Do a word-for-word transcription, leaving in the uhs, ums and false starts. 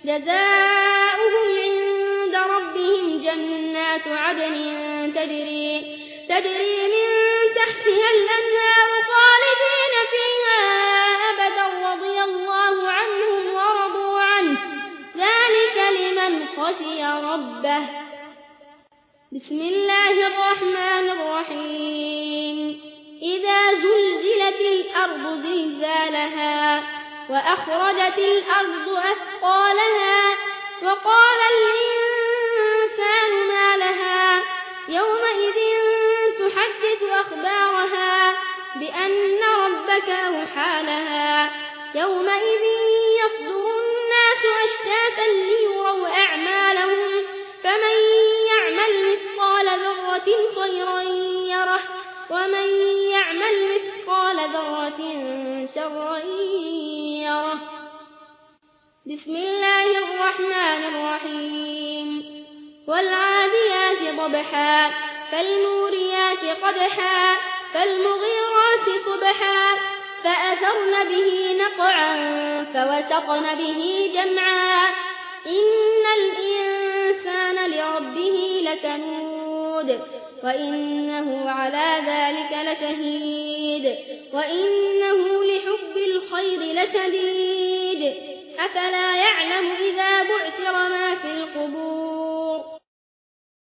جزاؤهم عند ربهم جنات عدن تجري, تجري من تحتها الأنهار خالدين فيها أبدا رضي الله عنهم ورضوا عنه ذلك لمن خشي ربه. بسم الله الرحمن الرحيم. إذا زلزلت الأرض زلزالها وأخرجت الأرض أثقالها وقال الإنسان ما لها يومئذ تحدث أخبارها بأن ربك أوحى لها يومئذ يصدر الناس أشتاتا ليروا أعمالهم فمن يعمل مثقال ذرة خيرا يره ومن يعمل مثقال ذرة شرا يره. بسم الله الرحمن الرحيم. والعاديات ضبحا فالموريات قدحا فالمغيرات صبحا فأثرن به نقعا فوسطن به جمعا إن الإنسان لربه لكنود وإنه على ذلك لشهيد وإنه لحب الخير لشديد أفلا يعلم إذا بعثر ما في القبور